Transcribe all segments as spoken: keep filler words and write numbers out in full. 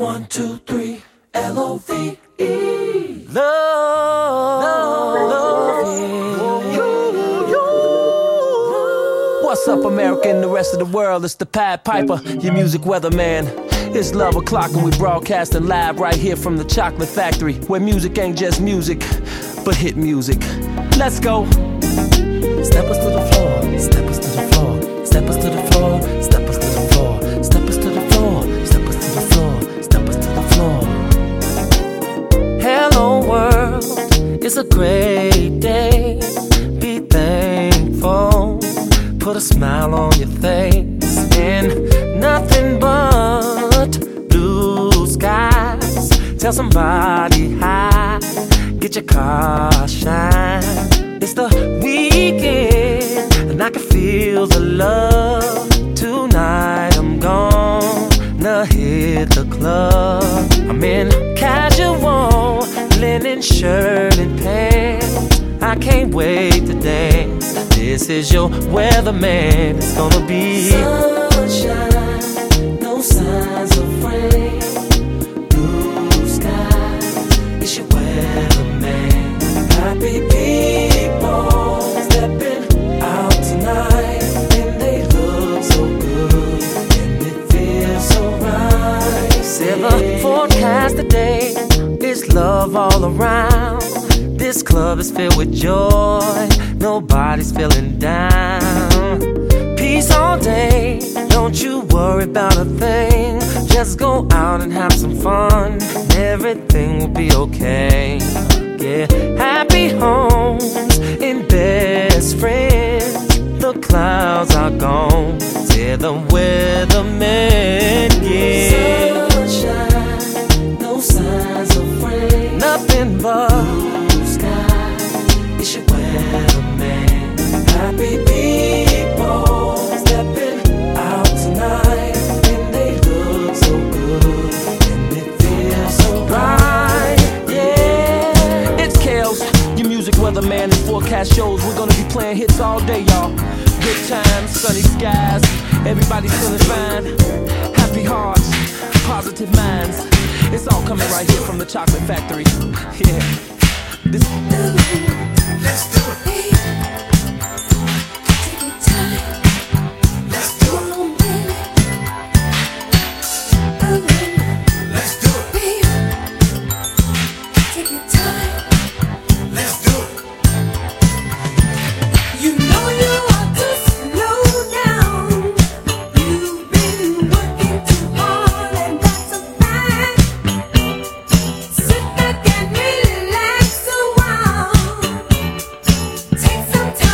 One, two, three, L O V E. Love, love, love, yeah. You, you. What's up, America and the rest of the world? It's the Pied Piper, your music weatherman. It's love o'clock and we broadcasting live right here from the Chocolate Factory, where music ain't just music, but hit music. Let's go. Step us to the floor, step us to the floor, step us to the floor, step us to the floor, step us to the floor, step us to the floor, step us to the floor. Hello world, it's a great day. Be thankful, put a smile on your face, and nothing but blue skies. Tell somebody hi, get your car shine. It's the weekend, and I can feel the love. Tonight I'm gonna hit the club. I'm in casual, linen shirt and pants. I can't wait to dance. This is your weatherman. It's gonna be sunshine, no signs of rain. Blue skies, it's your weatherman. Happy people stepping out tonight, and they look so good, and it feels so right. Say the forecast today is love all around. This club is filled with joy, nobody's feeling down. Peace all day, don't you worry about a thing. Just go out and have some fun, and everything will be okay. Yeah, happy homes and best friends. The clouds are gone, tell the weatherman, yeah. Sunshine, no signs of rain. Nothing but blue skies, it's your weatherman. Happy people stepping out tonight, and they look so good, and it feels so right. Yeah, it's Kels, your music weatherman, and forecast shows. We're gonna be playing hits all day, y'all. Good times, sunny skies, everybody's feeling fine. Happy hearts, positive minds. It's all coming right here from the Chocolate Factory. Yeah, this. Let's do it. Take your time. Let's do it. Let's do it. Take your time. Let's do it. You know you ought to slow down. You've been working too hard, and that's a fact. Sit back and relax a while. Take some time.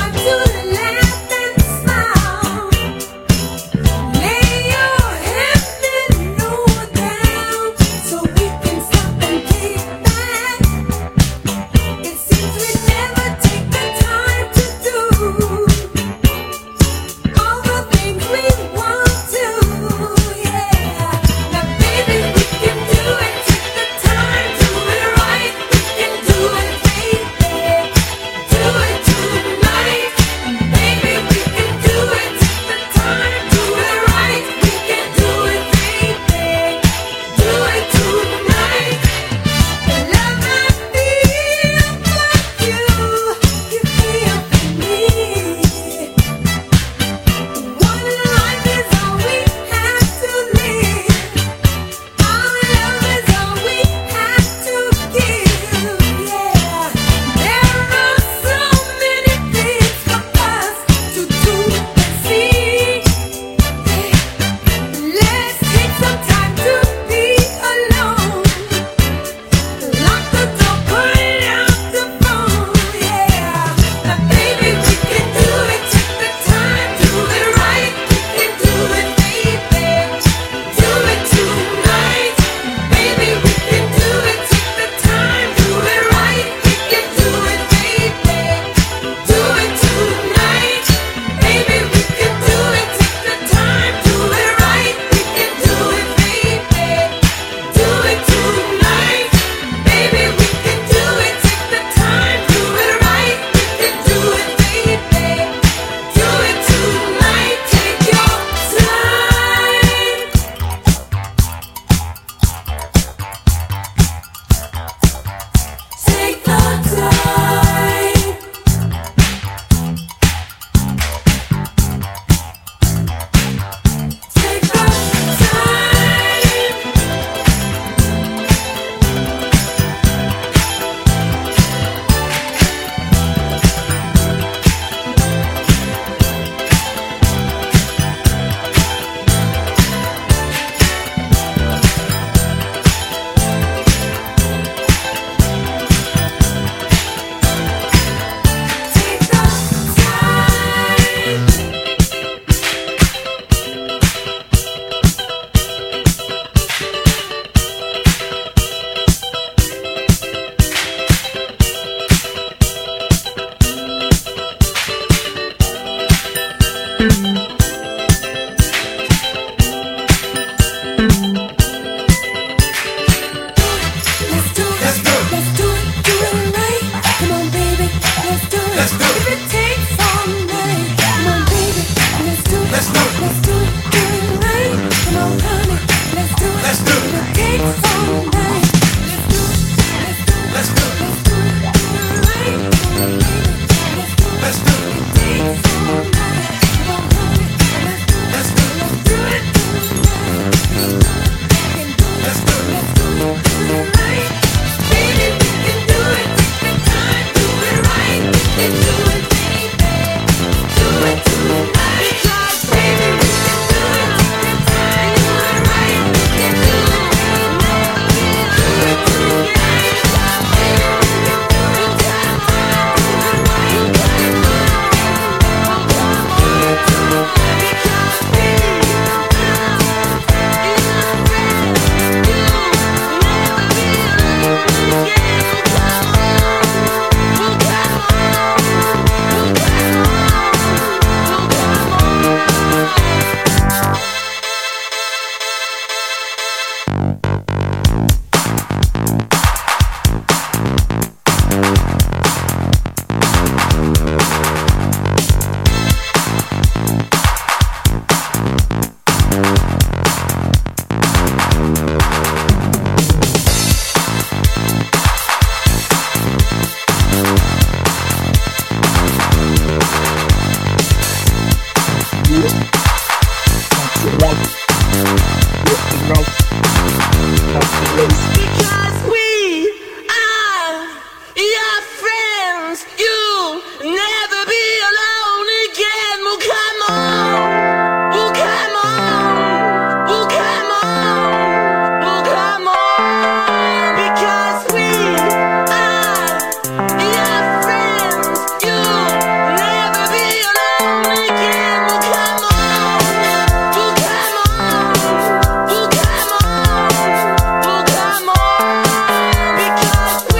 Because we are your friends, you'll never be alone again. Well, come on, well, come on, well, come on, well, come on. Because we are your friends, you'll never be alone again. Well, come on, well, come on, well, come on, well, come on. Because we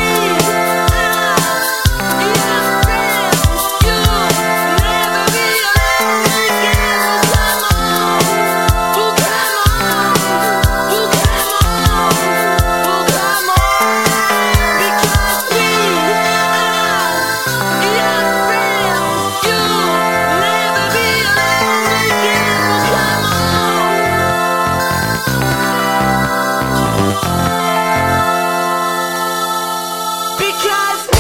are your friends, you'll never be alone again. Well, come on, well, come on, well, come on, well, come on. Because we are your friends, you'll never be alone again. Well, come on. Because we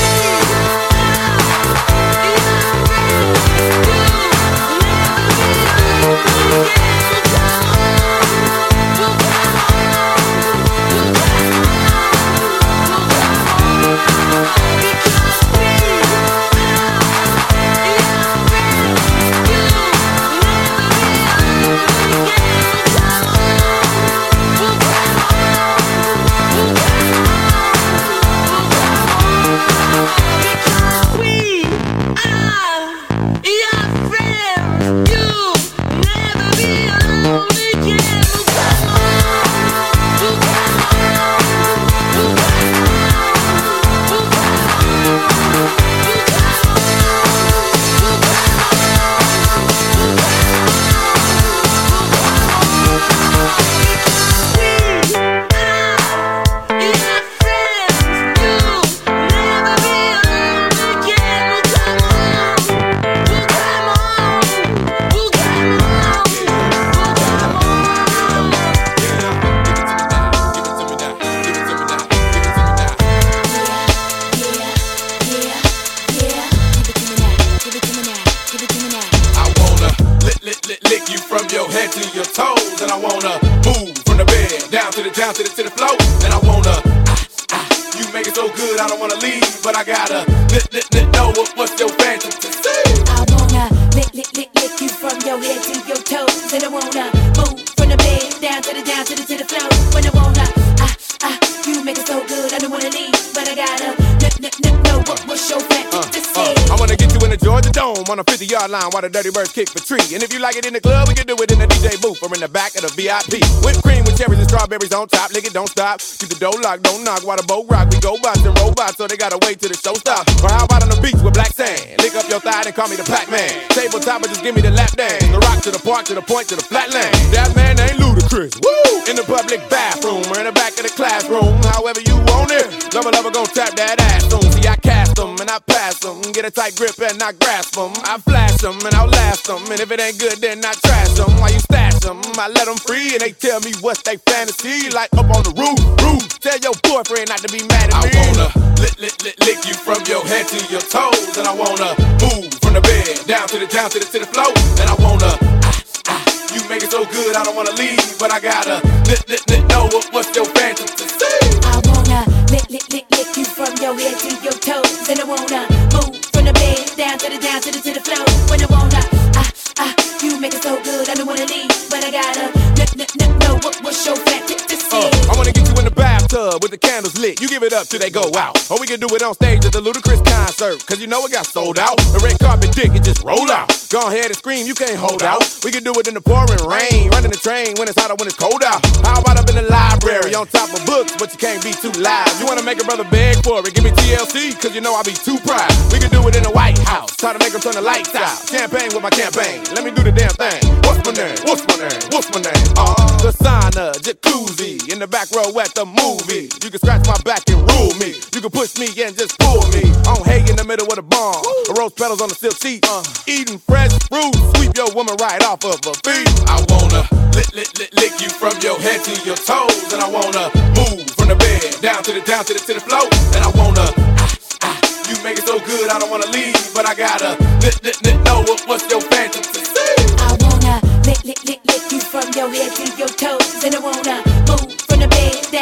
lick you from your head to your toes, and I wanna move from the bed down to the down to the to the floor, and I wanna ah, ah, you make it so good I don't wanna leave, but I gotta let let let know what, what's your fantasy. I wanna lick, lick, lick, lick you from your head to your toes, and I wanna move from the bed down to the down to the to the floor. When I wanna ah ah, you make it so good I don't wanna leave, but I gotta let let let know what what's your fantasy. Uh, uh, I wanna get you in the Georgia Dome on a fifty-yard line while the Dirty Birds kick for tree. And if you like it in the club, we can do it in the D J booth or in the back of the V I P. Whipped cream with cherries and strawberries on top. Lick it, don't stop. Keep the dough locked, don't knock while the boat rock. We go bots and robots, so they gotta wait till the show stops. Or how about on the beach with black sand? Lick up your thigh and call me the Pac-Man. Tabletop or just give me the lap dance. The rock to the park, to the point, to the flatland. That man ain't ludicrous. Woo! In the public bathroom or in the back of the classroom. However you want it. Lover, lover, gon' tap that ass soon. See, I cast them and I pass them. Get a tight grip and I grasp them. I flash them and I'll last them. And if it ain't good, then I trash them. While you stash them, I let them free and they tell me what's they fantasy. Like up on the roof, roof. Tell your boyfriend not to be mad at me. I wanna lick, lick, lick, lick you from your head to your toes. And I wanna move from the bed down to the down to the to the floor. And I wanna ah, ah, you make it so good I don't wanna leave, but I gotta lick, lick, lick, know what, what's your fantasy. I wanna lick, lick, lick, lick you from your head to your toes, and I wanna move from the bed down to the down to the to the floor. When I wanna ah ah, you make it so good I don't wanna leave, but I gotta let let let know what what's your fantasy. Uh, I wanna get you in the bathtub with the candles lit. You give it up till they go out. Or we can do it on stage at the Ludacris concert, cause you know it got sold out. The red carpet dick, it just roll out. Go ahead and scream, you can't hold out. We can do it in the pouring rain, running the train when it's hot or when it's cold out. How about up in the library on top of books, but you can't be too loud. You wanna make a brother beg for it, give me T L C, cause you know I be too proud. We can do it in the White House, try to make them turn the lights out. Champagne with my campaign, let me do the damn thing. What's my name? What's my name? What's my name? Uh, the sauna, jacuzzi, in the back row at the movie. You can scratch my back and rule me. You can push me and just pull me. On hay in the middle of the barn, the rose petals on the silk seat. Uh, eating fresh fruit, sweep your woman right off of her feet. I wanna lick, lick, lick, lick you from your head to your toes, and I wanna move from the bed down to the down to the to the floor, and I wanna ah, ah, you make it so good I don't wanna leave, but I gotta lick, lick, lick, know what, what's your fantasy. I wanna lick, lick, lick, lick you from your head to your toes, and I wanna move from the bed down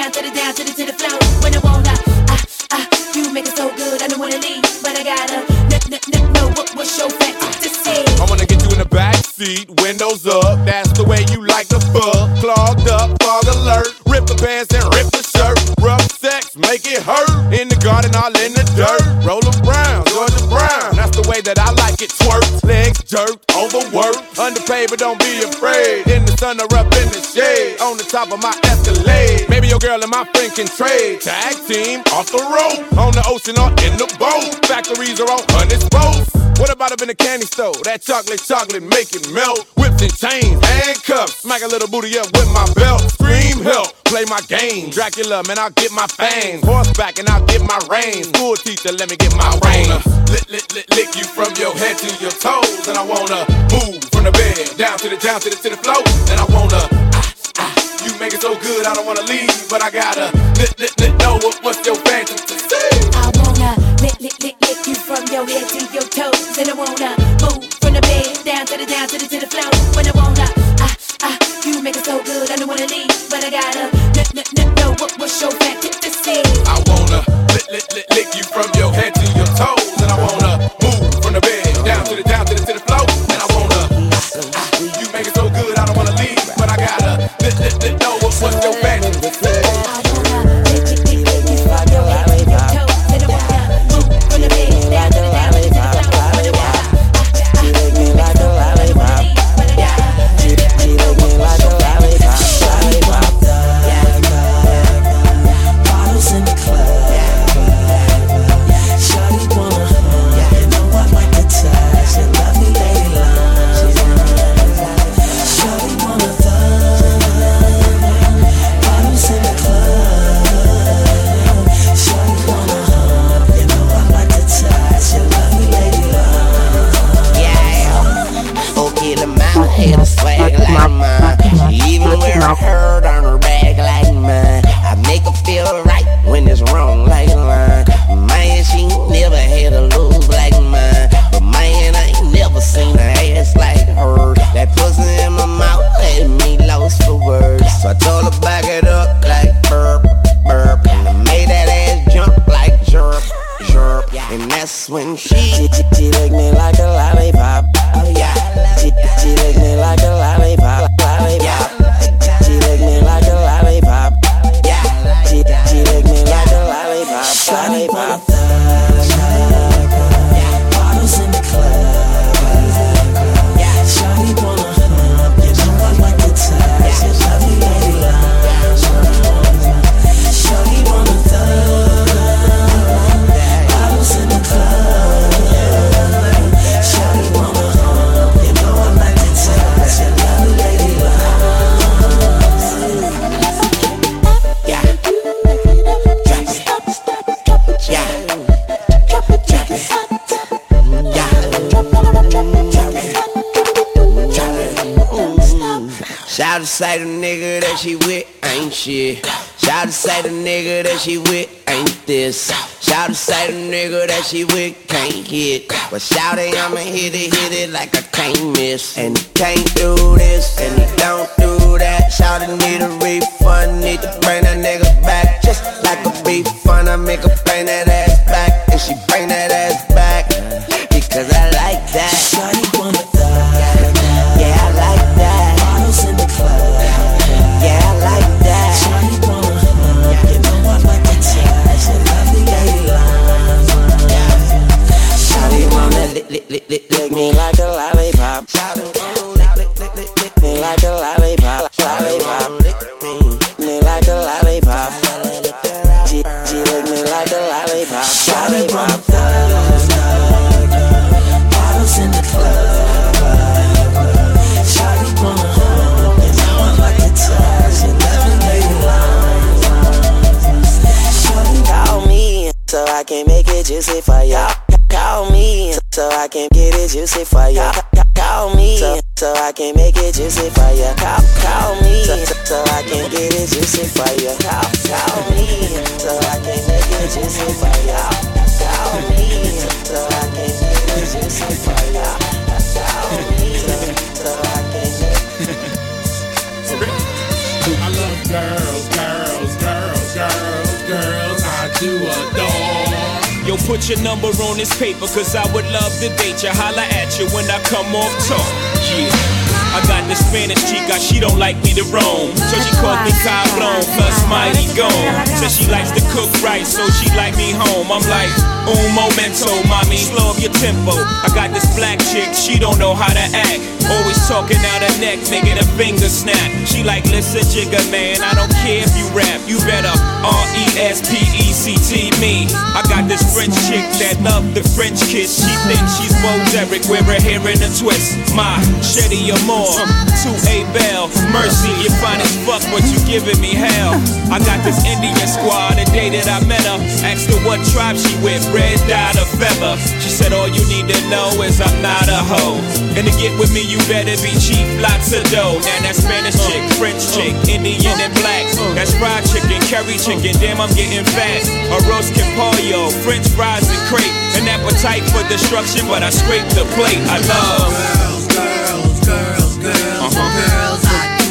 down to the down to the to the flow. When I wanna, ah ah, you make it so good, I don't wanna leave, but I gotta n n n know what what's your factor to say. I wanna get you in the back seat, windows up. That's the way you like the fuck. Clogged up, fog alert. Rip the pants and rip the shirt. Rough sex, make it hurt. In the garden, all in the dirt. Roller Brown, Georgia Brown. That's the way that I like it. Twerk, legs jerked, overworked. Underpaid, but don't be afraid. In the sun or up in the shade. On the top of my Escalade. Maybe your girl and my friend can trade. Tag team, off the road. On the ocean or in the boat. Factories are on hundred boats. What about up in the candy store? That chocolate, chocolate, make it melt. Whips and chains, handcuffs. Smack a little booty up with my belt. Scream help, play my game. Dracula, man, I'll get my fangs. Horseback and I'll get my reins. School teacher, let me get my reins. Lick, lick, lick, lick you from your head to your toes. And I wanna move from the bed down to the, down to the, to the floor. And I wanna, ah, ah, you make it so good, I don't wanna leave. But I gotta, lick, lick, lick, know what, what's your fantasy to say. I wanna lick, lick, lick, lick you from your head to your toes. And I wanna move from the bed down to the, down to the, to the floor. When I wanna, ah, ah, you make it so good, I don't wanna leave, but I gotta n n n know what what's your factor to say. I wanna lick, lick, lick, lick you from your head to your toes. And I wanna move from the bed down to the, down to the, to the floor. And I wanna, ah, ah, you make it so good, I don't wanna leave, but I gotta lick, lick, lick, know what, what's your fantasy to say. I wanna lick, lick, lick, lick you from your head to your toes. And I wanna move from the bed down to the, down to the, to the floor. When I wanna, ah, ah, you make me like a lollipop. But I gotta lick, lick, lick, know what what's your fantasy to say. Bottles in the club. Shawty wanna hug. You know I like to touch your lovely lady love. Shawty wanna thug. Bottles in the club. Shawty wanna hug. You know I like to touch your lovely lady love. Yeah, okay, the mouth had a swag like mine. She even wear a herd on her back like mine. I make her feel right when it's wrong like line. Man, she never had a lose like mine. But man, I ain't never seen her ass like hers. That pussy in my mouth had me lost for words. So I told her back it up like burp, burp. And I made that ass jump like jerk, jerk. And that's when she, she, she licked me like a lollipop. Oh yeah, she, she licked me like a lollipop, lollipop. She licked me like a lollipop. Yeah, she, she licked me like a lollipop, lollipop. Bottles in the club. Shawty wanna hug. You know I like to touch your lovely lady love. Shawty wanna thug. Bottles in the club. Shawty wanna hug. You know I like to touch your lovely lady love. Yeah, drop it. Yeah, drop it, drop it. Yeah, drop it, drop it, drop it. Shout to say the nigga that she with ain't shit. Shout to say the nigga that she with ain't this. Shout to say the nigga that she with can't hit. But shout it, I'ma hit it, hit it like I can't miss. And he can't do this, and he don't do that. Shout it, need a refund, need to bring that nigga back. Just like a beef fun, I make her bring that ass back. And she bring that ass back, because I like that. Shawty wanna thug. Yeah, I like that. Bottles in the club. Yeah, I like that. Shawty wanna hug. You know I like to touch your lovely lady love. Shawty wanna lick, lick, lick, lick, lick me like a lollipop. Shawty wanna lick, lick, lick, lick, lick me like a lollipop. Lollipop, lick me like a lollipop. She, she lick me like a lollipop. Shawty wanna Lollipop. thug. Bottles in the club. Shawty wanna hug. You know I like to touch your lovely lady love. Shawty Call me so I can make it juicy for ya. Call me so I can get it juicy for ya. Call me so, so I can make it juicy for ya. Call, call me so, so I can get it juicy for ya. Call, call me so I can make it juicy for ya. Call me so I can get it juicy for ya. Call me so I can. I love girls, girls, girls. girls I do adore. Yo, put your number on this paper, cause I would love to date you. Holla at you when I come off tour. Yeah. I got the Spanish chica, she don't like me to roam, so she called me Cablon plus Mighty Gone. Says she likes to cook right, so she like me home. I'm like, un momento, mommy, slow up your tempo. I got this black chick, she don't know how to act, always talking out her neck, making a finger snap. She like, listen, Jigga man, I don't care if you rap, you better R E S P E C T me. I got this French chick that love the French kiss. She thinks she's Bo Derek, wear her hair in a twist. My Shetty Amore, to A Bell, Mercy, you fine as fuck, but you giving me hell. I got this Indian squad, the day that I met her, asked her what tribe she with, red dot or feather. She said all you need to know is I'm not a hoe, and to get with me you better be cheap, lots of dough. Now that Spanish chick, French chick, Indian and black, that's fried chicken, curry chicken, damn I'm getting fat. Arroz con pollo, French fries and crepe, an appetite for destruction, but I scrape the plate. I love girls, girls, girls, girls, uh-huh. girls I do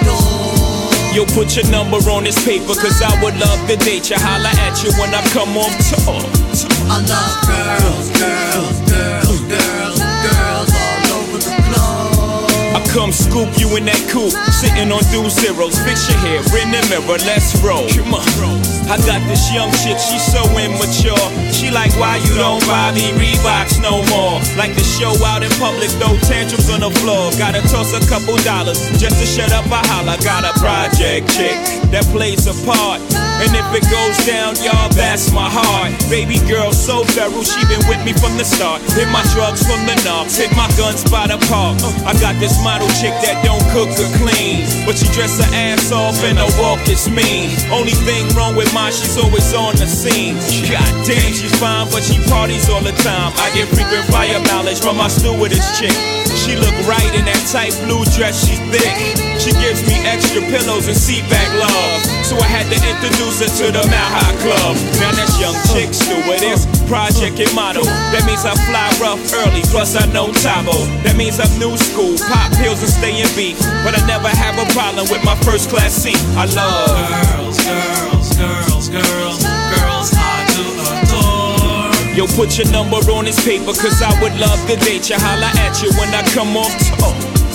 adore. Yo, put your number on this paper, cause I would love to date you. Holla at you when I come off tour. I love girls, girls, girls, girls, girls all over the globe. I come scoop you in that coupe, sitting on two zeros. Fix your hair in the mirror, let's roll. Come on. I got this young chick, she's so immature. She like, why you don't buy me Reeboks no more? Like to show out in public, throw tantrums on the floor. Gotta toss a couple dollars just to shut up, I holla. Got a project chick that plays a part, and if it goes down, y'all, that's my heart. Baby girl so feral, she been with me from the start. Hit my drugs from the knobs, hit my guns by the park. I got this model chick that don't cook or clean, but she dress her ass off and her walk is mean. Only thing wrong with mine, she's always on the scene. God damn, she's fine, but she parties all the time. I get frequent fire mileage from my stewardess chick. She look right in that tight blue dress, she's thick. She gives me extra pillows and seat back love, so I had to introduce her to the Mount High Club. Now that's young chick stewardess, project and model. That means I fly rough early, plus I know Tabo. That means I'm new school, pop pills and stay in beef, but I never have a problem with my first class seat. I love girls, girls, girls, girls, girls I do adore. Yo, put your number on this paper, cause I would love to date you. Holla at you when I come off tour.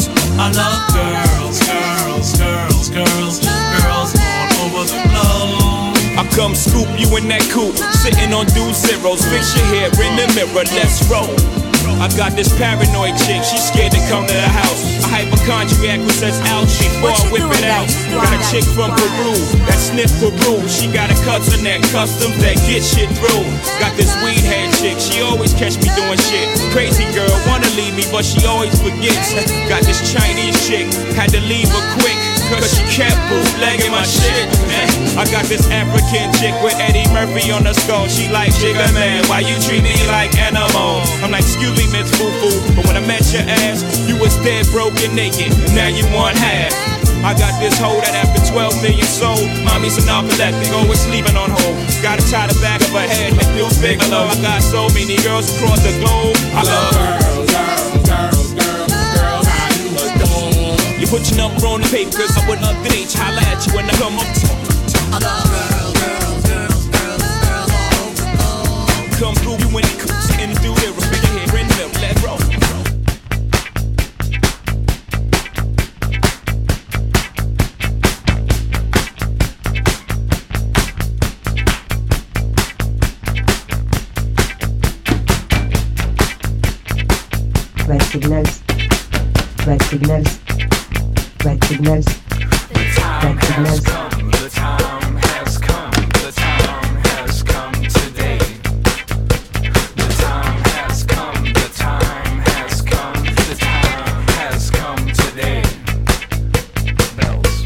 I love girls, girls, girls, girls, girls all over the globe. I come scoop you in that coupe, sitting on two zeros. Fix your hair in the mirror, let's roll. I got this paranoid chick, she's scared to come to the house. A hypochondriac who says ouch before I whip it out. Got a chick from Peru that sniff Peru. She got a cousin that customs that get shit through. Got this weed head chick, she always catch me doing shit. Crazy girl, wanna leave me but she always forgets. Got this Chinese chick, had to leave her quick, cause she kept bootlegging my shit. I got this African chick with Eddie Murphy on the skull. She like, Jigga man, why you treat me like animal? I'm like, excuse me, Miss Foo-Foo, but when I met your ass, you was dead, broken, naked, and now you want half. I got this hoe that after twelve million sold, mommy's an narcoleptic, always sleeping on hold. Gotta tie the back of her head like Bill Bigelow. I got so many girls across the globe. I love girls, girls, girls, girls, girls I do adore. You put your number on the paper, cause I would love to date you. Holla at you when I come up. I love girls, girls, girls, girls, girls all over the globe. Come through you when it cooks, sitting through there, big hair in the middle, let's roll. Red signals, red signals, red signals, red signals. The time has come, the time has come today. The time has come, the time has come, the time has come today. Bells.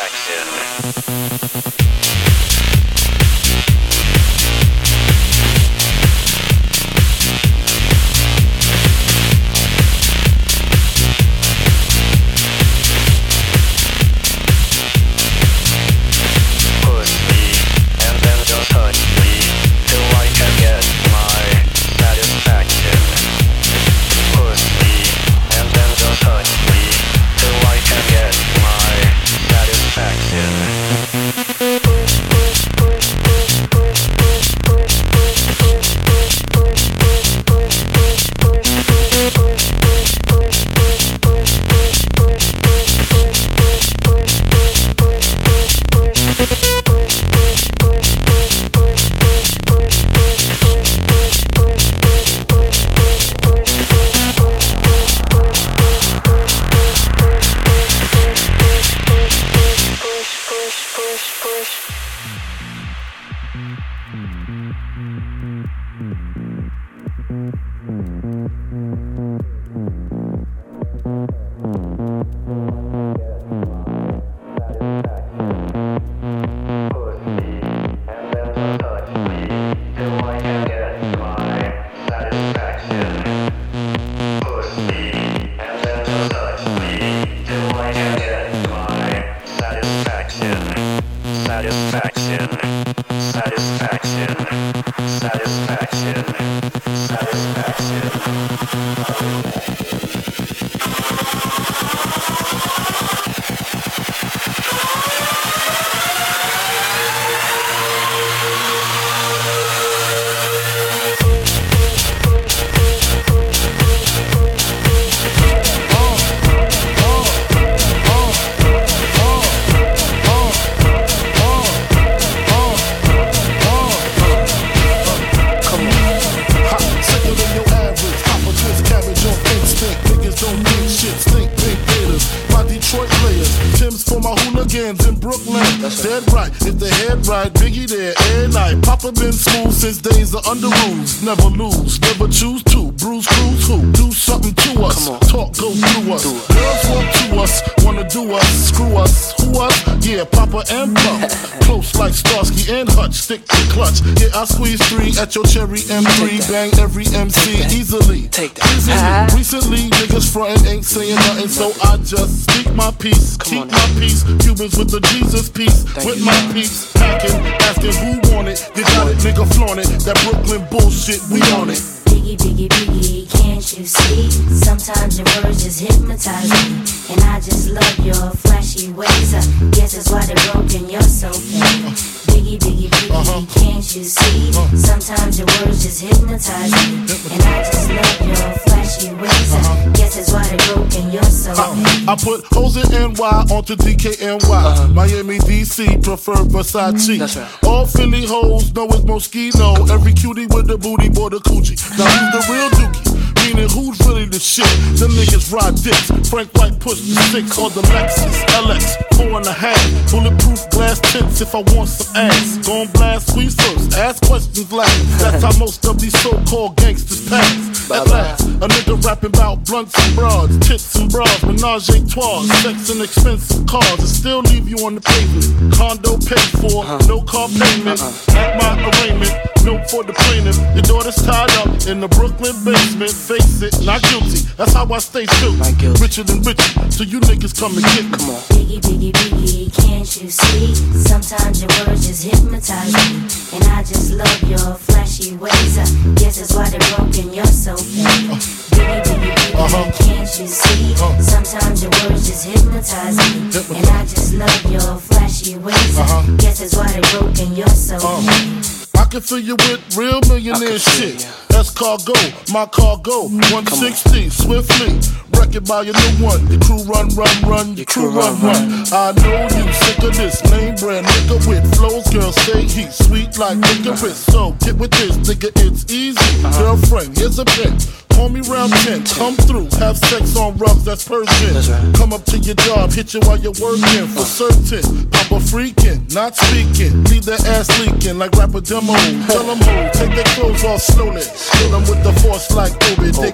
Under rules, never lose, never choose to. Bruise, cruise, who? Do something to us. Talk, go through us. Girls want to us, wanna do us, screw us. Who us? Yeah, Papa and Pump. Close like Starsky and Hutch, stick to clutch. Yeah, I squeeze three at your cherry M three. Bang every M C easily. Take that. Easily. Uh-huh. Recently, niggas frontin' ain't saying nothing, so I just speak my peace. Keep my peace. Cubans with the Jesus peace. With my peace. Packing, asking who want it. You got it, nigga, flaunt it. That Brooklyn bullshit, we on it. Biggie, biggie, biggie, can't you see? Sometimes your words just hypnotize me, and I just love your flashy ways. I guess that's why they're broken, you're so fake. Biggie, biggie, biggie, uh-huh. can't you see? Uh-huh. Sometimes your words just hypnotize me, and I just love your flashy ways. Uh-huh. Guess that's why they're broken, you're so uh, fake. I put hoes in N Y onto D K N Y. Uh-huh. Miami, D C, prefer Versace. That's right. All Philly hoes know it's Moschino. Every cutie with the booty, boy, the coochie. Now who's the real dookie? Meaning who's really the shit? Them niggas ride dicks. Frank White push the six or the Lexus L X four and a half. Bulletproof glass tips if I want some ass. Gon' blast squeeze first, ask questions last. That's how most of these so-called gangsters pass. At last, a nigga rapping about blunts and broads, tits and bras, menage a trois, sex and expensive cars, and still leave you on the pavement. Condo paid for, no car payment. At my arraignment, note for the plaintiff. Your daughter's tied up in the Brooklyn basement. Face it, not guilty. That's how I stay true. Richer than richer, so you niggas come and get me. Come on. Biggie, biggie, biggie, can't you see? Sometimes your words just hypnotize me, and I just love your flashy ways. I guess that's why they're broken, you're so fake. Biggie, biggie, biggie, uh-huh. can't you see? Uh-huh. Sometimes your words just hypnotize me, hypnotize. And I just love your flashy ways. Uh-huh. Guess that's why they're broken, you're so uh-huh. fake. I can fill you with real millionaire shit. You, yeah. That's cargo, my cargo. one sixty, swiftly. Wreck it by your new one. Your crew run, run, run. Your, your crew, crew run, run, run. I know you sick of this name brand nigga with flows. Girl, say he's sweet like licorice. So get with this, nigga, it's easy. Uh-huh. Girlfriend, here's a pen. Call me round ten, come through, have sex on rugs, that's Persian. That's right. Come up to your job, hit you while you're working, for certain. Papa freaking, not speaking, leave that ass leaking like rapper demo. Tell them who, take their clothes off slowly. Kill them with the force like Obi, dick black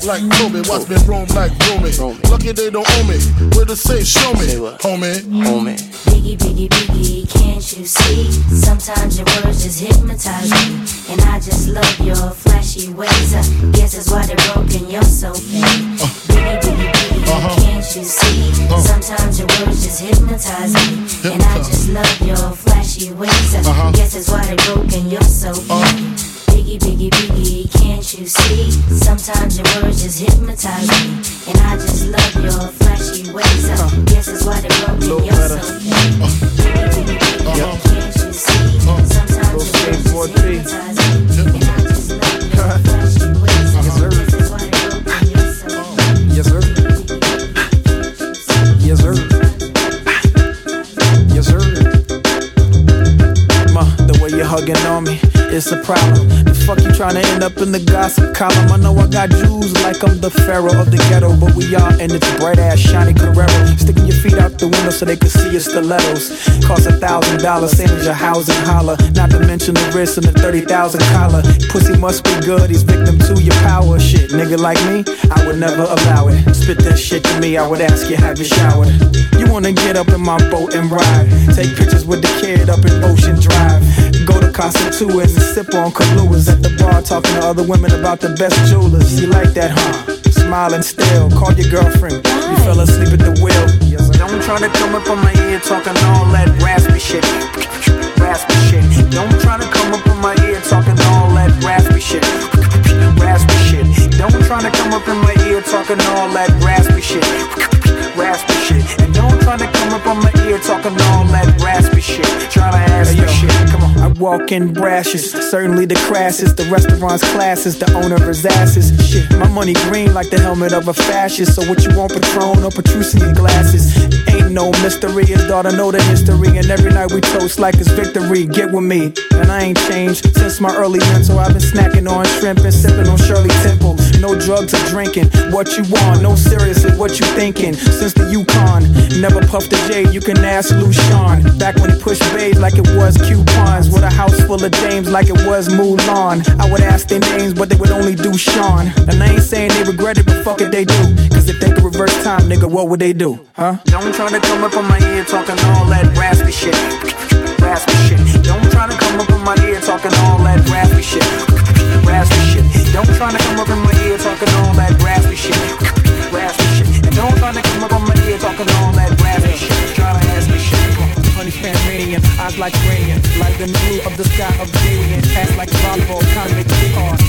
like Kobe. Watch me roam like Romy. Lucky they don't own me. Where to say, show me, homie. Homie. Biggie, biggie, biggie, can't you see? Sometimes your words just hypnotize me. And I just love your flashy ways. I guess that's why they're broken, you're so fake. Biggie, biggie, biggie, uh-huh. Can't you see? Uh-huh. Sometimes your words just hypnotize me. Hypnotize. And I just love your flashy ways. I uh-huh. guess that's why they're broken, you're so fake. Uh-huh. Biggie, biggie, biggie, can't you see? Sometimes your words just hypnotize me. And I just love your flashy ways. I guess that's why they're broken, you're so fake. Biggie, biggie, biggie, can't you see? Sometimes your words just hypnotize me. And I just love your flashy ways. I guess that's why they're broken, you're so fake. Yes, sir. Yes, sir. Yes, sir. Ma, the way you're hugging on me, it's a problem. The fuck you tryna end up in the gossip column? I know I got Jews like I'm the pharaoh of the ghetto, but we are in its bright ass shiny Carrero. Sticking your feet out the window so they can see your stilettos. Cost a thousand dollars, same as your housing holler. Not to mention the wrist and the thirty thousand collar. Pussy must be good, he's victim to your power. Shit, nigga like me, I would never allow it. Spit that shit to me, I would ask you, have you showered? You wanna get up in my boat and ride? Take pictures with the kid up in Ocean Drive. Go to Casa Two and sip on Kahlúas at the bar, talking to other women about the best jewelers. You like that, huh? Smiling still, call your girlfriend. You fell asleep at the wheel. Yes, don't try to come up on my ear talking all that raspy shit. Raspy shit. Don't try to come up on my ear talking all that raspy shit. Raspy shit. Don't try to come up in my ear talking all that raspy shit. Raspy shit. And don't try to come up on my ear talking all that raspy shit. Try to ask me shit. Come on. I walk in brashes, certainly the crassest. The restaurant's classes, the owner of his asses. Shit, my money green like the helmet of a fascist. So what you want, Patron or Petruccian glasses? Ain't no mystery, his daughter know the history. And every night we toast like it's victory. Get with me, and I ain't changed since my early mental. I've been snacking on shrimp and sipping on Shirley Temple. No drugs or drinking, what you want? No, seriously, what you thinking? Since the Yukon, never puffed a J, you can ask Lucian. Back when he pushed babes like it was coupons. With a house full of dames like it was Mulan. I would ask their names, but they would only do Sean. And I ain't saying they regret it, but fuck it, they do. Cause if they could reverse time, nigga, what would they do? Huh? Don't try to come up on my ear talking all that raspy shit. Raspy shit. Don't try to come up on my ear talking all that raspy shit. Raspy shit. Don't try to come up in my ear talking all that raspy shit. Raspy shit. And don't try to come up on my ear talking all that raspy shit. Try to ask me shit. Honey Panamanian, eyes like radiant, like the blue of the sky of Gadian. Ass like volleyball, kinda make it hard.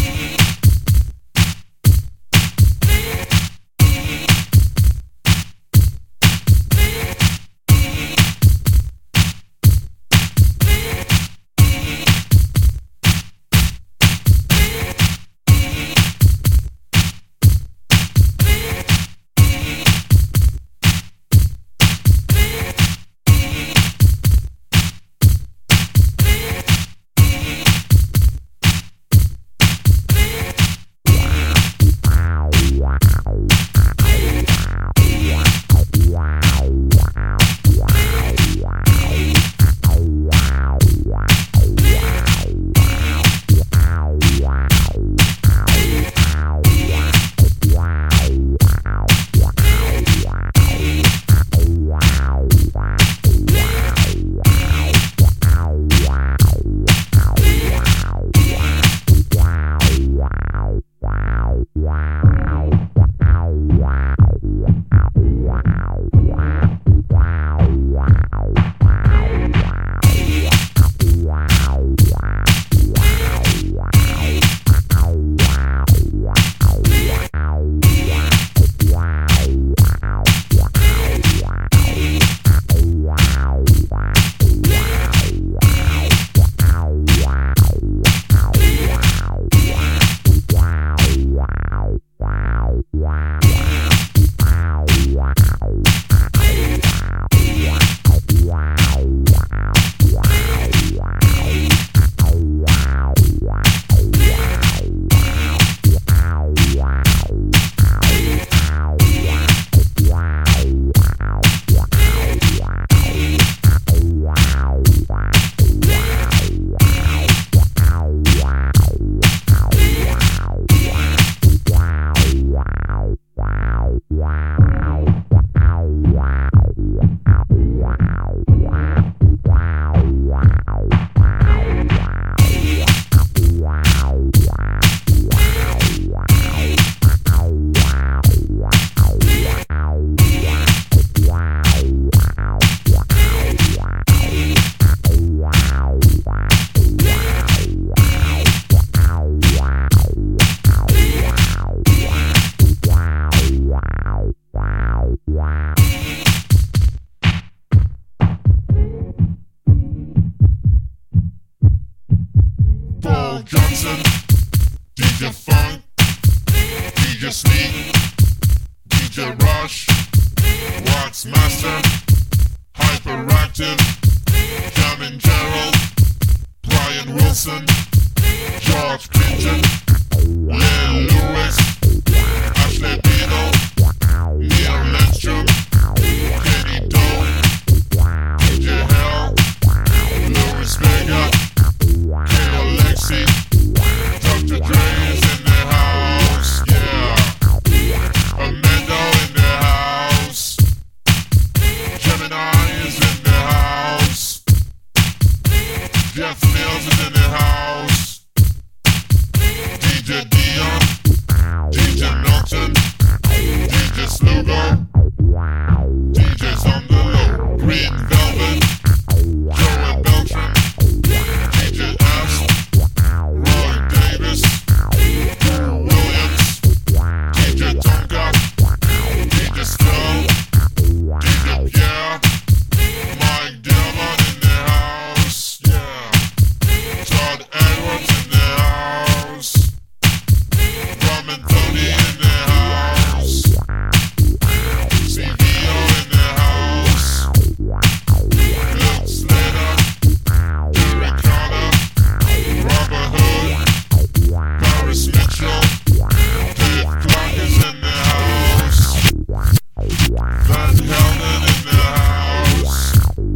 J Sneak, D J Rush, Wax Master, Hyperactive, Jamin Gerald, Brian Wilson, George Clinton, Lil Lewis, Ashley Dino, Neil Lindstrom, Kenny Doe, D J Hell, Louis Vega, K Alexi, Doctor Dre is in the house, yeah. Amanda in the house, Gemini is in the house, Jeff Mills is in the house, D J Dion, D J Milton, D J Slugo, D Js on the low, Green Velvet, Joey Beltran, D J Asp, Roy Davis, Drew Williams, D J Tonka, D J Skull, D J Pierre, Mike Dillon in the house, yeah. Todd Edwards in the house, Rum and Tony in the house, C V O in the house, Luke Slater, Derek Carter, Robert Hood, Paris Mitchell, Dave Clark is in the house, Van Helden in the house,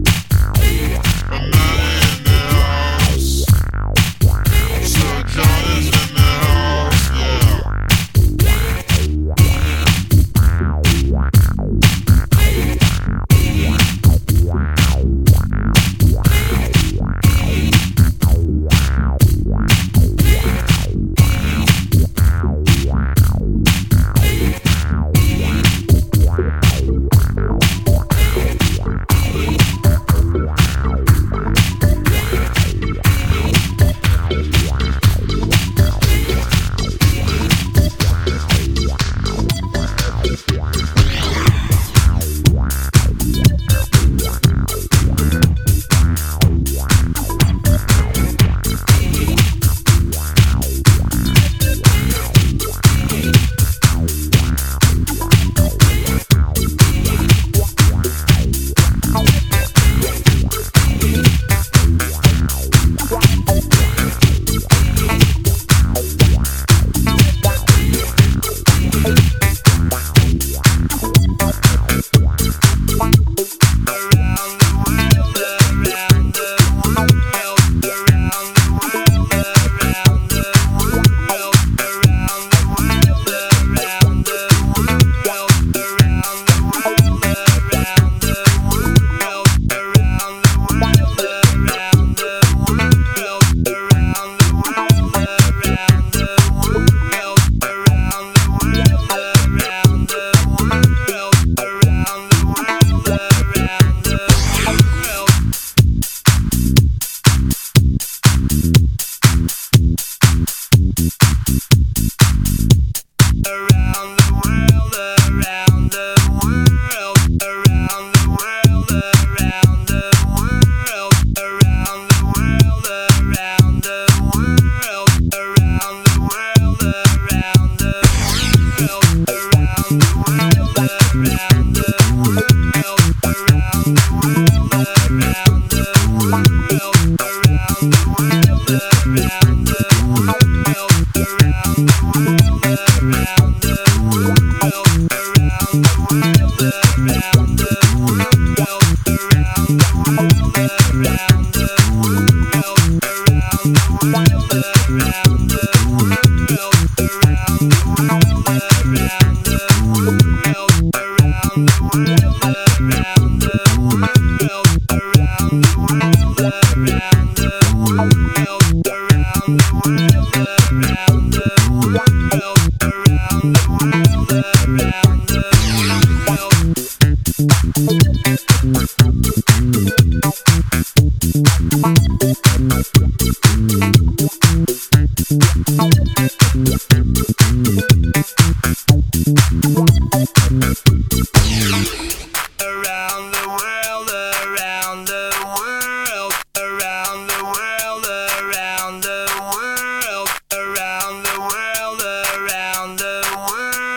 Amanda in the house, Sir John is in the house, yeah. around the world, around the world.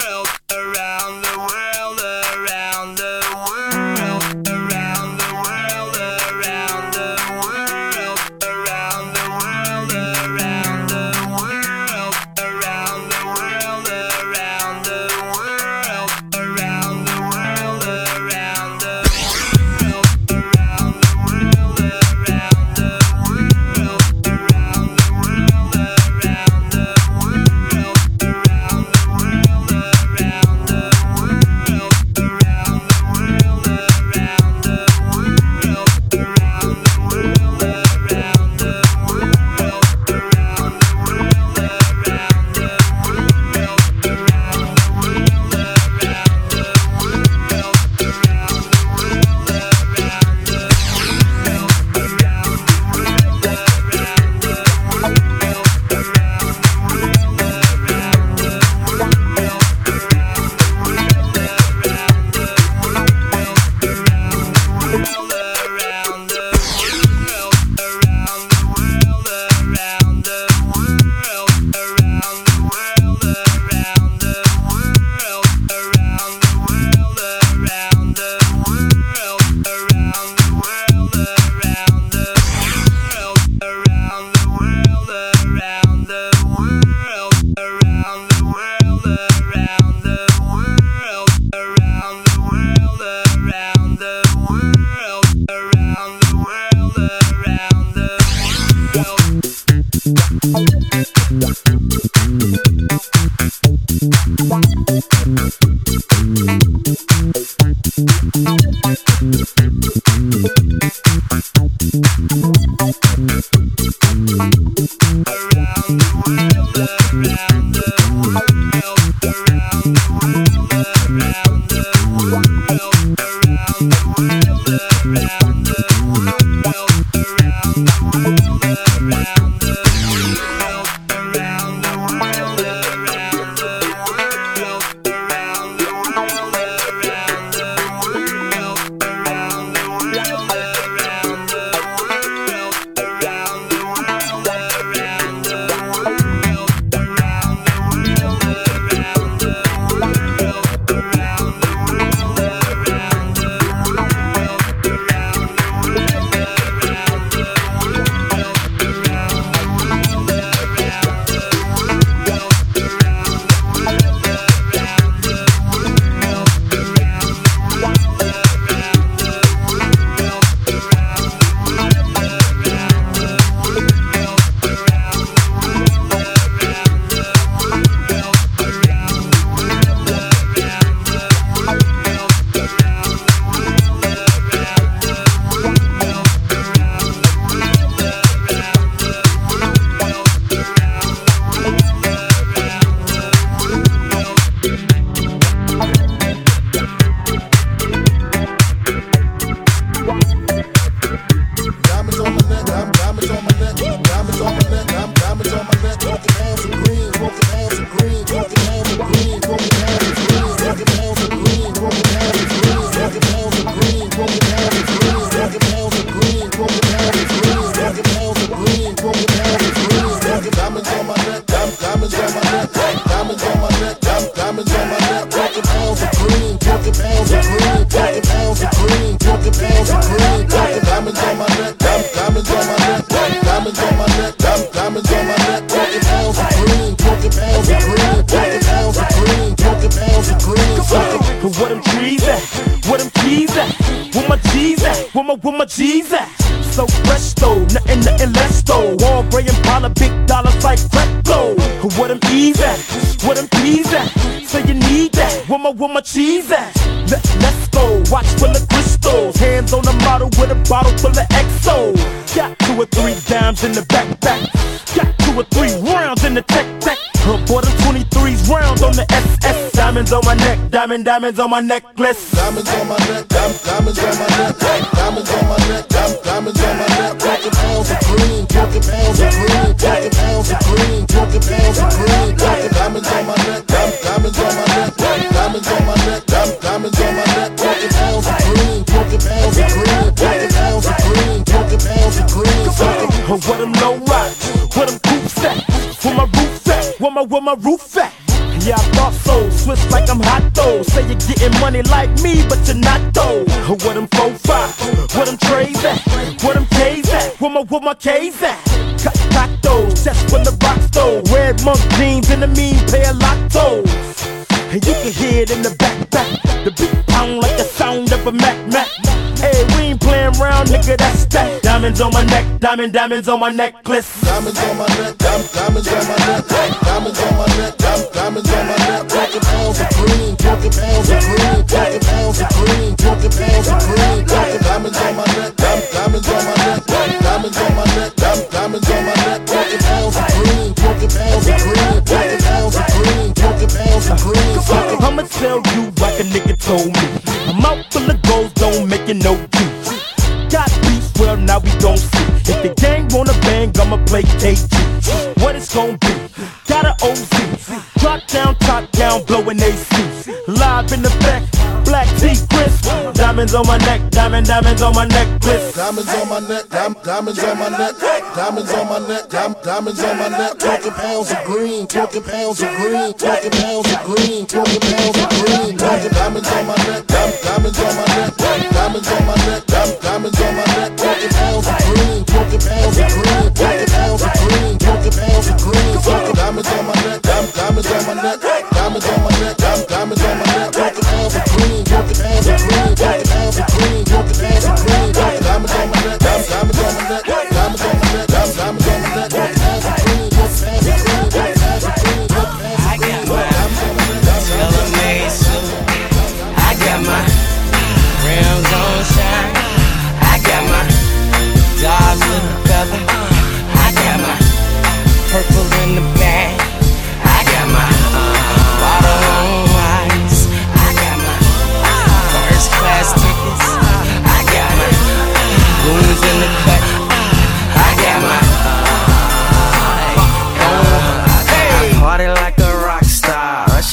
Diamond, diamonds on my necklace. Diamonds on my neck, diamonds, diamonds on my neck, diamonds on my neck, diamonds, diamonds on my neck. Talking pounds of green, talking pounds of green, talking pounds of green, talking pounds of green. Talking diamonds on my neck, diamonds, diamonds on my neck, diamonds on my neck, diamonds, diamonds on my neck. Talking pounds of green, talking pounds of green, talking pounds of green, talking pounds of green. Talking where them low rocks, where them coops at, where my roof at, where my where my roof at. Yeah, I thought so, switch like I'm hot though. Say you're getting money like me, but you're not though. Where them four five, where them trays at, where them K's at, where my, where my K's at. Cut tacos, just from the box though. Red monk jeans and a mean pair of lottos. And you can hear it in the back, back. The beat pound like the sound of a Mac, Mac. Hey, we ain't playing around, nigga, that's that. Diamonds on my neck, diamond, diamonds on my necklace. Diamonds on my neck, diamonds, diamonds on my neck. Diamonds on my neck, diamonds, diamonds on my neck. Talking pounds of green, talking pounds of green, talking pounds of green, talking pounds of green. Talking diamonds on my neck, diamonds, diamonds on my neck. Diamonds on my neck, diamonds, diamonds on my neck. Talking pounds of green, talking pounds of green, talking pounds of green, talking pounds of green. I'ma tell you like a nigga told me. I'm out full of goals, don't make it no juice. Got beef, well now we gon' see. If the gang wanna bang, I'ma play K G. What it's gon' be? Got a O Z. Drop down, top down, blowing A C. Live in the back, black tee crisp. Diamonds on my neck, diamond, diamonds on my necklace. Diamonds on my neck, diamond, diamonds on my neck. Diamonds on my neck, diamond, diamonds on my neck. Talking pounds of green, talking pounds of green, talking pounds of green, talking pounds of green. Talking diamonds on my neck, diamond, diamonds on my neck. Diamonds on my neck, diamond, diamonds on my neck. Talking pounds of green, talking pounds of green, talking pounds of green, talking pounds of green. Talking diamonds on my neck, diamond, diamonds on my neck. Diamonds on my neck, diamond, diamonds on my neck. Talking pounds of green, talking pounds of green, talking pounds of green, talking pounds of green. Talking diamonds on my neck, diamonds, diamonds on my neck. Diamonds on my neck, diamonds, diamonds on my neck. Talking pounds of green, talking pounds of green, talking pounds of green, talking pounds of green. I got mine. Tell a nigga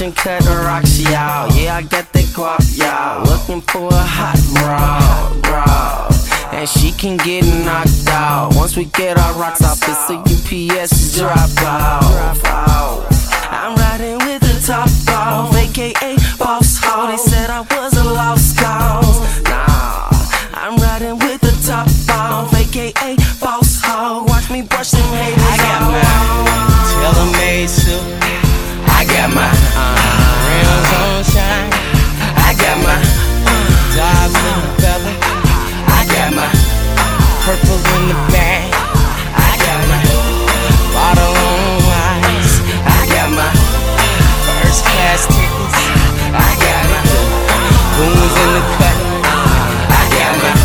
and cut rocks, y'all. Yeah, I got that guap, y'all. Looking for a hot broad, broad. And she can get knocked out. Once we get our rocks off, it's a U P S drop out. I'm riding with the top off, A K A Boss Hall. They said I was a lost cause. Nah, I'm riding with the top off, A K A Boss Hall. Watch me brush them haters off. I got my tailor-made suit. I got my uh, rims on shine. I got my uh, dogs in the feather. I got my purple in the bag. I got my bottle on ice. I got my first class tickets. I got my goons in the cut. I got my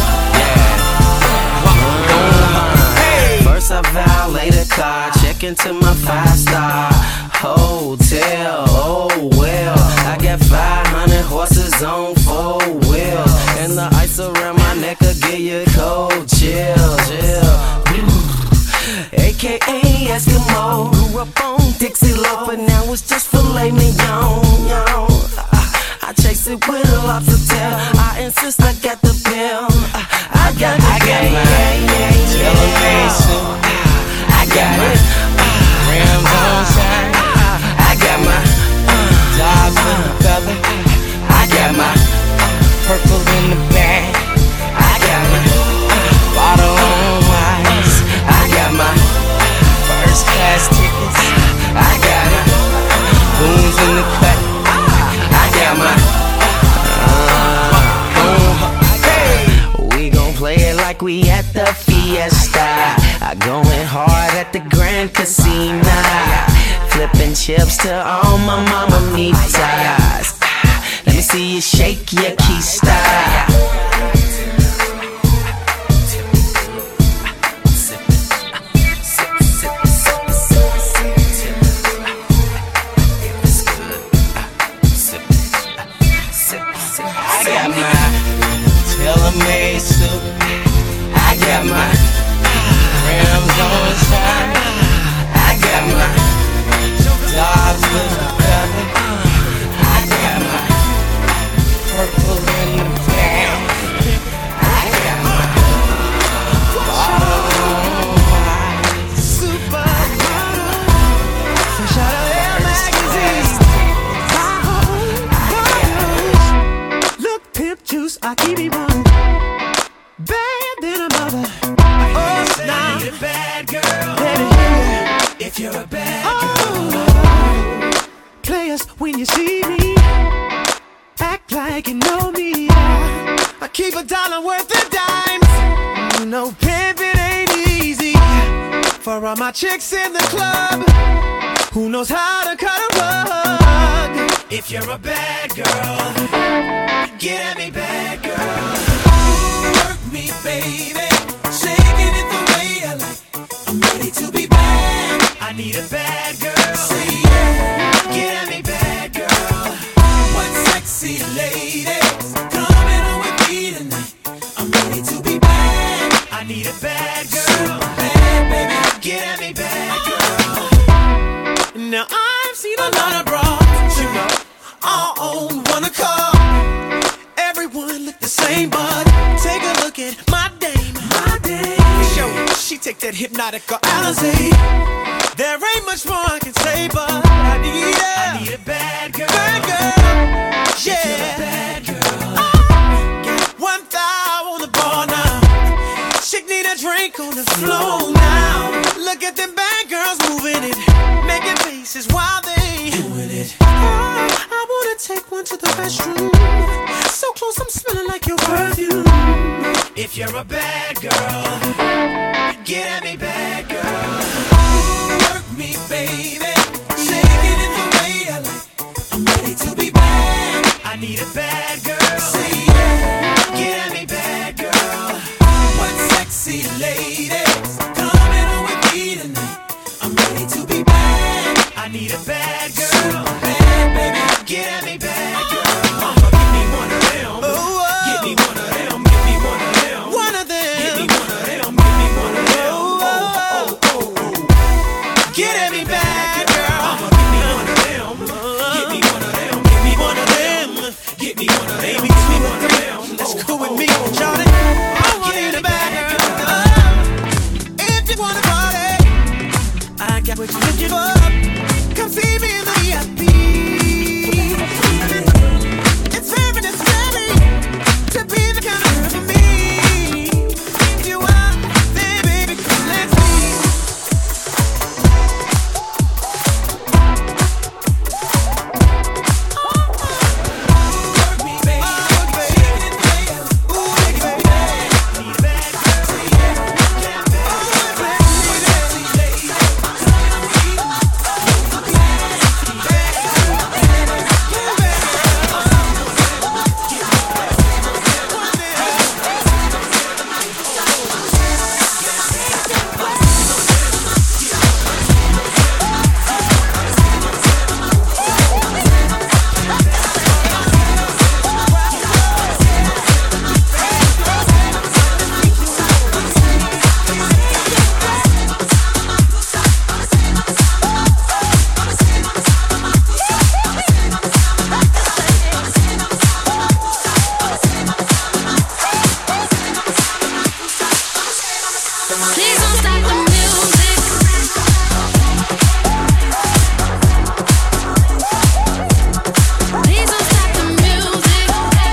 yeah. First I valet the car, check into my five star hotel. Oh well, I got five hundred horses on four wheel, and the ice around my neck will give you cold chill, chill. A K A Eskimo, grew up on Dixie Loaf, but now it's just filet mignon. I chase it with a lobster tail. I insist I got the bill. I got the game. Tailor-made suit. I got my rims on shine. I got my dogs in the feather. I got my purple in the bag. I got my bottle on ice. I got my first class tickets. I got my goons in the cut. I got my uh, we gon' play it like we at the fiesta. I going hard at the Grand Casino, flipping chips to all my mamamitas. Let me see you shake your key style. I got my tailor-made suit. I got my rims on shine. I got my dogs with the feather. I got my purple in the bag. I got my bottle on ice. Supermodel, fresh out of Air magazine. Look, pimp juice, I keep it running. Bad than a mother. Oh, now you're a bad girl. Baby, if you're a bad oh, girl. Players, when you see me, act like you know me. I keep a dollar worth of dimes. You know, pimping ain't easy. For all my chicks in the club, who knows how to cut a rug? If you're a bad girl, get at me, bad girl. Work me, baby, shaking it the way I like. I'm ready to be bad. I need a bad girl. Say yeah, get at me, bad girl. What sexy ladies coming on with me tonight? I'm ready to be bad. I need a bad girl. Bad, baby, get at me, bad girl. Now I've seen a lot of bras, you know, all on one accord. Everyone look the same, but take a look at my dame. My dame. Show she take that hypnotic or Alizé. There ain't much more I can say, but I need a, I need a bad girl. Bad girl. Yeah. If you're a bad girl. Oh, got one thigh on the bar now. Chick need a drink on the floor now. Look at them bad girls moving it, making faces while they doing it. Oh, I wanna take one to the restroom. So close, I'm smelling like your perfume. If you're a bad girl, get at me, bad girl. Work me, baby, shaking it the way I like. I'm ready to be bad. I need a bad girl. Say yeah, get at me, bad girl. What sexy ladies coming on with me tonight? I'm ready to be bad. I need a bad girl. Bad, baby, get at me, bad girl. Mama, give me one of them. Oh, oh. Give me one of them. Give me one of them. One of them. Give me one of them. Give me one of them. Oh, oh, oh, oh. Get at me, bad girl. Mama, give me one of them. Give me one of them. Get me one of them. Baby, give me one of them. That's cool with me, Johnny. I want you to bag girl. If you wanna party, I got what you looking for. Come see me in the V I P. It's very necessary to be the kind of girl for me. If you are, then baby, come let's see. Work me, baby. Work me, baby. Ooh, baby, baby. Need a bad girl, say yeah. Yeah, baby. Oh, baby, Please don't stop the music. Please don't stop the music.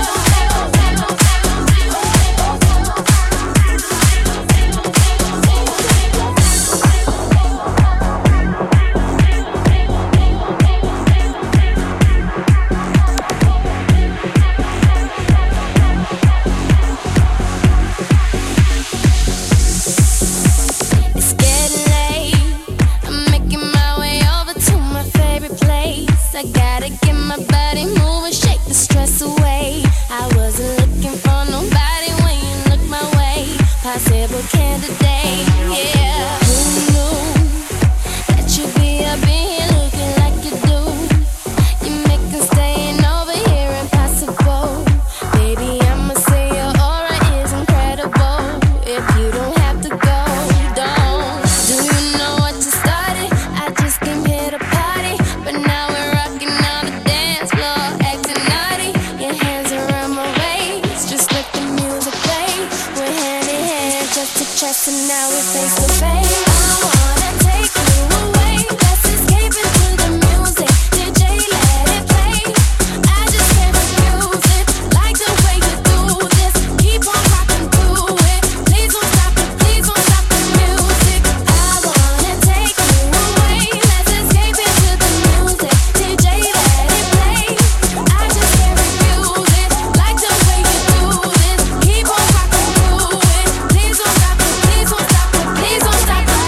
It's getting late. I'm making my way over to my favorite place. I gotta get my body moving, shake the stress away. I wasn't looking for nobody when you look my way. Possible candidate, yeah. Who knew that you'd be up in here looking like you do? You making staying over here impossible. Baby, I'ma say your aura is incredible. If you don't have to go, don't. Do you know what you started? I just came here to party, but now we're rocking on the dance floor, acting naughty. Your hands around my waist, just let the music play. We're hand in hand, chest to chest, and now we're face to face. I wanna take you away, let's escape into the music. D J, let it play. I just can't refuse it, like the way you do this. Keep on rocking through it. Please don't stop it, please don't stop the music. I wanna take you away, let's escape into the music. D J, let it play. I just can't refuse it, like the way you do this. Keep on rocking through it. Please don't stop it, please don't stop it, please don't stop the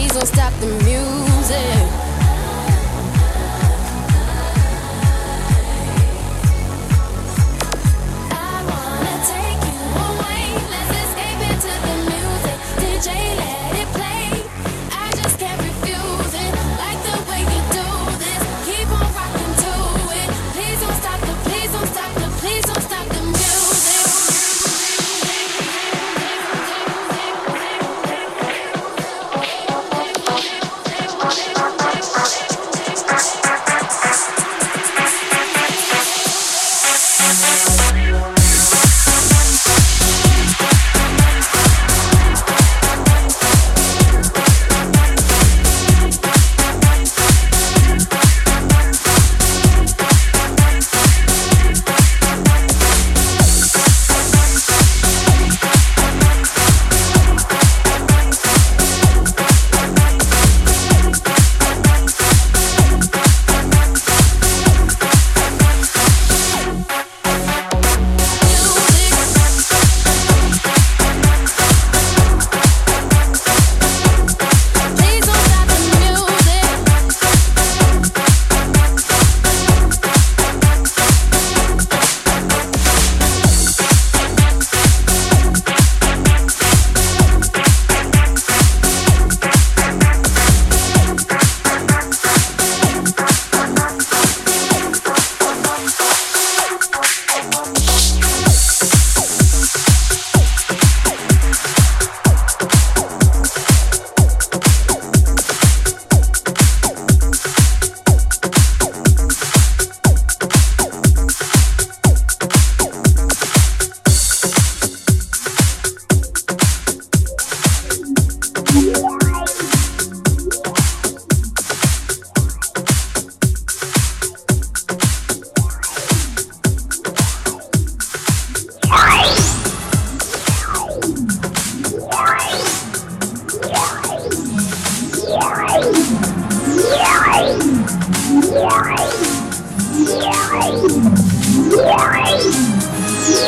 please don't stop the music. I wanna take you away. Let's escape into the music. D J, let it play. I just can't refuse it. Like the way you do this. Keep on rocking to it. Please don't stop the, please don't stop the, please don't stop the music.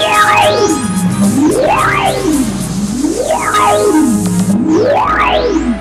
Yeah.